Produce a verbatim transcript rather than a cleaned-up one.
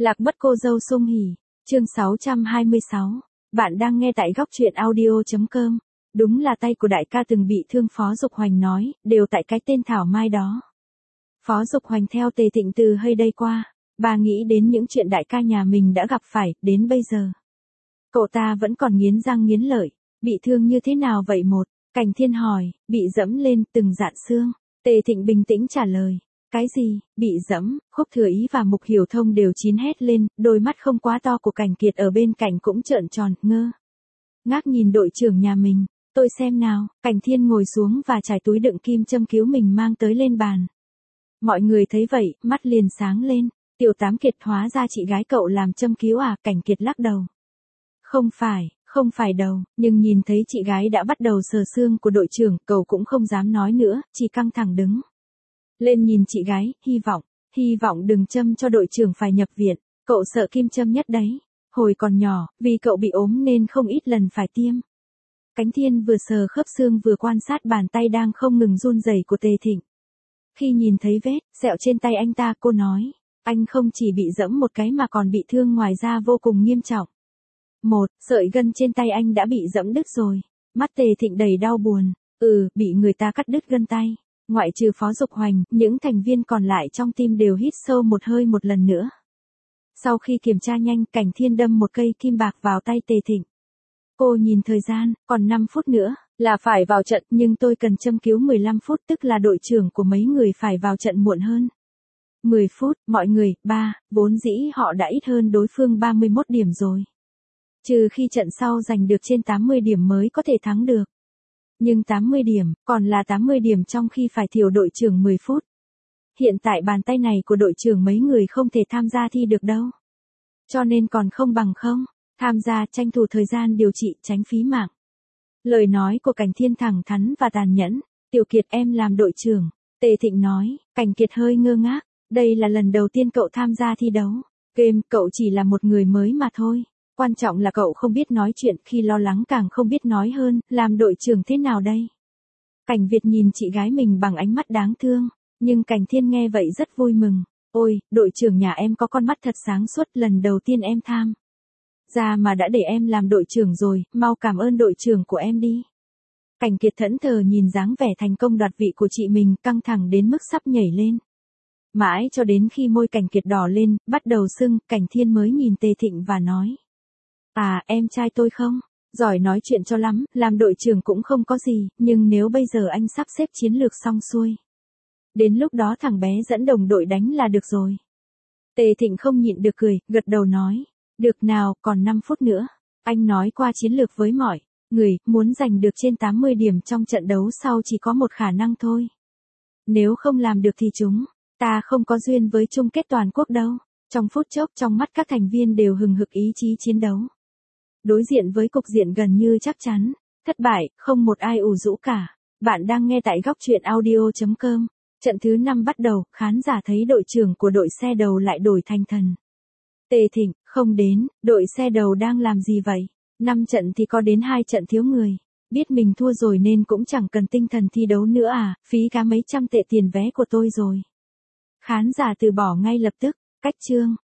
Lạc mất cô dâu sung hỉ, chương sáu trăm hai mươi sáu. Bạn đang nghe tại góc truyện audio.com. Đúng là tay của đại ca từng bị thương. Phó Dục Hoành nói, đều tại cái tên Thảo Mai đó. Phó Dục Hoành theo Tề Thịnh từ hơi đây qua, bà nghĩ đến những chuyện đại ca nhà mình đã gặp phải, đến bây giờ. Cậu ta vẫn còn nghiến răng nghiến lợi, bị thương như thế nào vậy một? Cảnh Thiên hỏi, bị dẫm lên, từng dạn xương. Tề Thịnh bình tĩnh trả lời. Cái gì, bị dẫm? Khúc Thừa Ý và Mục Hiểu Thông đều chín hét lên, đôi mắt không quá to của Cảnh Kiệt ở bên cạnh cũng trợn tròn, ngơ ngác nhìn đội trưởng nhà mình. Tôi xem nào. Cảnh Thiên ngồi xuống và trải túi đựng kim châm cứu mình mang tới lên bàn. Mọi người thấy vậy, mắt liền sáng lên. Tiểu Tám Kiệt, hóa ra chị gái cậu làm châm cứu à? Cảnh Kiệt lắc đầu. Không phải, không phải đâu, nhưng nhìn thấy chị gái đã bắt đầu sờ xương của đội trưởng, cậu cũng không dám nói nữa, chỉ căng thẳng đứng lên nhìn chị gái, hy vọng, hy vọng đừng châm cho đội trưởng phải nhập viện, cậu sợ kim châm nhất đấy. Hồi còn nhỏ, vì cậu bị ốm nên không ít lần phải tiêm. Cảnh Thiên vừa sờ khớp xương vừa quan sát bàn tay đang không ngừng run rẩy của Tề Thịnh. Khi nhìn thấy vết sẹo trên tay anh ta, cô nói, anh không chỉ bị dẫm một cái mà còn bị thương ngoài ra vô cùng nghiêm trọng. Một, sợi gân trên tay anh đã bị dẫm đứt rồi. Mắt Tề Thịnh đầy đau buồn. Ừ, bị người ta cắt đứt gân tay. Ngoại trừ Phó Dục Hoành, những thành viên còn lại trong team đều hít sâu một hơi một lần nữa. Sau khi kiểm tra nhanh, Cảnh Thiên đâm một cây kim bạc vào tay Tề Thịnh. Cô nhìn thời gian, còn năm phút nữa, là phải vào trận, nhưng tôi cần châm cứu mười lăm phút, tức là đội trưởng của mấy người phải vào trận muộn hơn. mười phút, mọi người, ba, vốn dĩ họ đã ít hơn đối phương ba mươi mốt điểm rồi. Trừ khi trận sau giành được trên tám mươi điểm mới có thể thắng được. Nhưng tám mươi điểm, còn là tám mươi điểm trong khi phải thiểu đội trưởng mười phút. Hiện tại bàn tay này của đội trưởng mấy người không thể tham gia thi được đâu. Cho nên còn không bằng không, tham gia tranh thủ thời gian điều trị tránh phí mạng. Lời nói của Cảnh Thiên thẳng thắn và tàn nhẫn. Tiểu Kiệt, em làm đội trưởng. Tề Thịnh nói. Cảnh Kiệt hơi ngơ ngác. Đây là lần đầu tiên cậu tham gia thi đấu. Game, cậu chỉ là một người mới mà thôi. Quan trọng là cậu không biết nói chuyện, khi lo lắng càng không biết nói hơn, làm đội trưởng thế nào đây? Cảnh Việt nhìn chị gái mình bằng ánh mắt đáng thương, nhưng Cảnh Thiên nghe vậy rất vui mừng. Ôi, đội trưởng nhà em có con mắt thật sáng suốt, lần đầu tiên em tham ra mà đã để em làm đội trưởng rồi, mau cảm ơn đội trưởng của em đi. Cảnh Kiệt thẫn thờ nhìn dáng vẻ thành công đoạt vị của chị mình, căng thẳng đến mức sắp nhảy lên. Mãi cho đến khi môi Cảnh Kiệt đỏ lên, bắt đầu sưng, Cảnh Thiên mới nhìn Tề Thịnh và nói. À, em trai tôi không? Giỏi nói chuyện cho lắm, làm đội trưởng cũng không có gì, nhưng nếu bây giờ anh sắp xếp chiến lược xong xuôi. Đến lúc đó thằng bé dẫn đồng đội đánh là được rồi. Tề Thịnh không nhịn được cười, gật đầu nói. Được nào, còn năm phút nữa. Anh nói qua chiến lược với mọi người, muốn giành được trên tám mươi điểm trong trận đấu sau chỉ có một khả năng thôi. Nếu không làm được thì chúng ta không có duyên với chung kết toàn quốc đâu. Trong phút chốc, trong mắt các thành viên đều hừng hực ý chí chiến đấu. Đối diện với cục diện gần như chắc chắn, thất bại, không một ai ủ rũ cả. Bạn đang nghe tại góc truyện audio.com. Trận thứ năm bắt đầu, khán giả thấy đội trưởng của đội xe đầu lại đổi thành thần. Tề Thịnh, không đến, đội xe đầu đang làm gì vậy? năm trận thì có đến hai trận thiếu người. Biết mình thua rồi nên cũng chẳng cần tinh thần thi đấu nữa à, phí cả mấy trăm tệ tiền vé của tôi rồi. Khán giả từ bỏ ngay lập tức, cách chương.